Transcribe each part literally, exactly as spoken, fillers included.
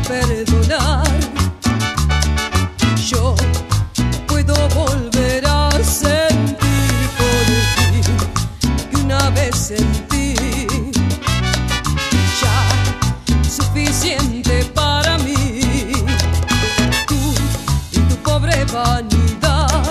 perdonar. Yo puedo volver a sentir por ti que una vez sentí. Ya suficiente para mí. Tú y tu pobre vanidad.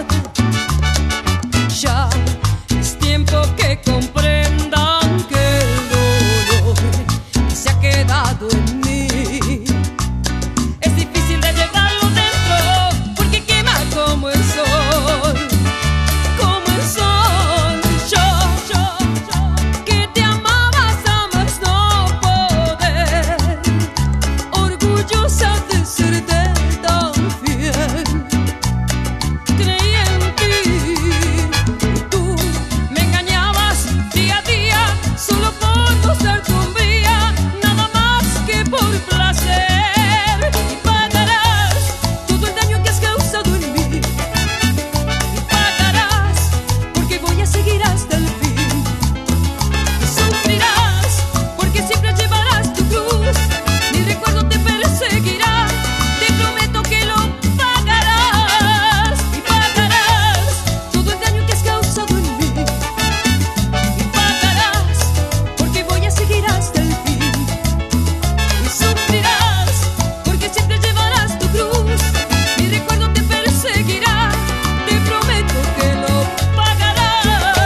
Ya es tiempo que comprendan que el dolor se ha quedado en mí. Es difícil de llevarlo dentro porque quema como el sol, como el sol. Yo, yo, yo, que te amabas a más no poder, orgullosa de serte tan fiel. Creí en ti y tú me engañabas día a día solo por mostrar tu hombría, nada más que por placer. Y pagarás todo el daño que has causado en mí. Y pagarás porque voy a seguir hasta el fin. Y sufrirás porque siempre llevarás tu cruz. Mi recuerdo te perseguirá. Te prometo que lo pagarás. Y pagarás todo el daño que has causado en mí. Y pagarás porque voy a seguir hasta el fin. Y sufrirás porque siempre llevarás tu cruz. Mi recuerdo te perseguirá. Te prometo que lo pagarás.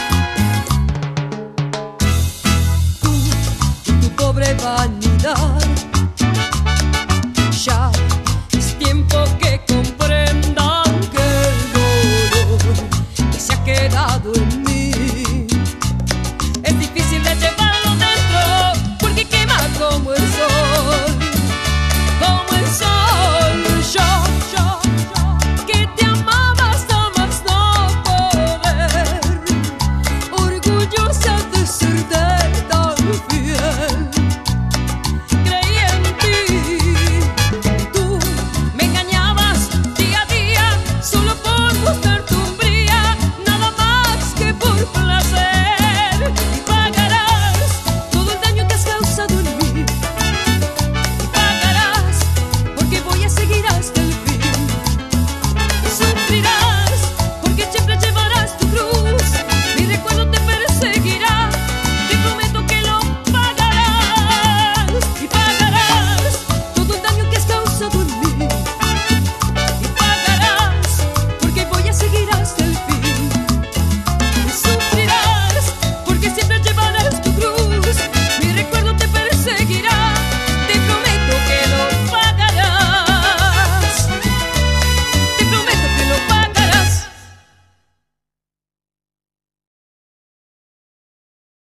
Tú y tu pobre vanidad.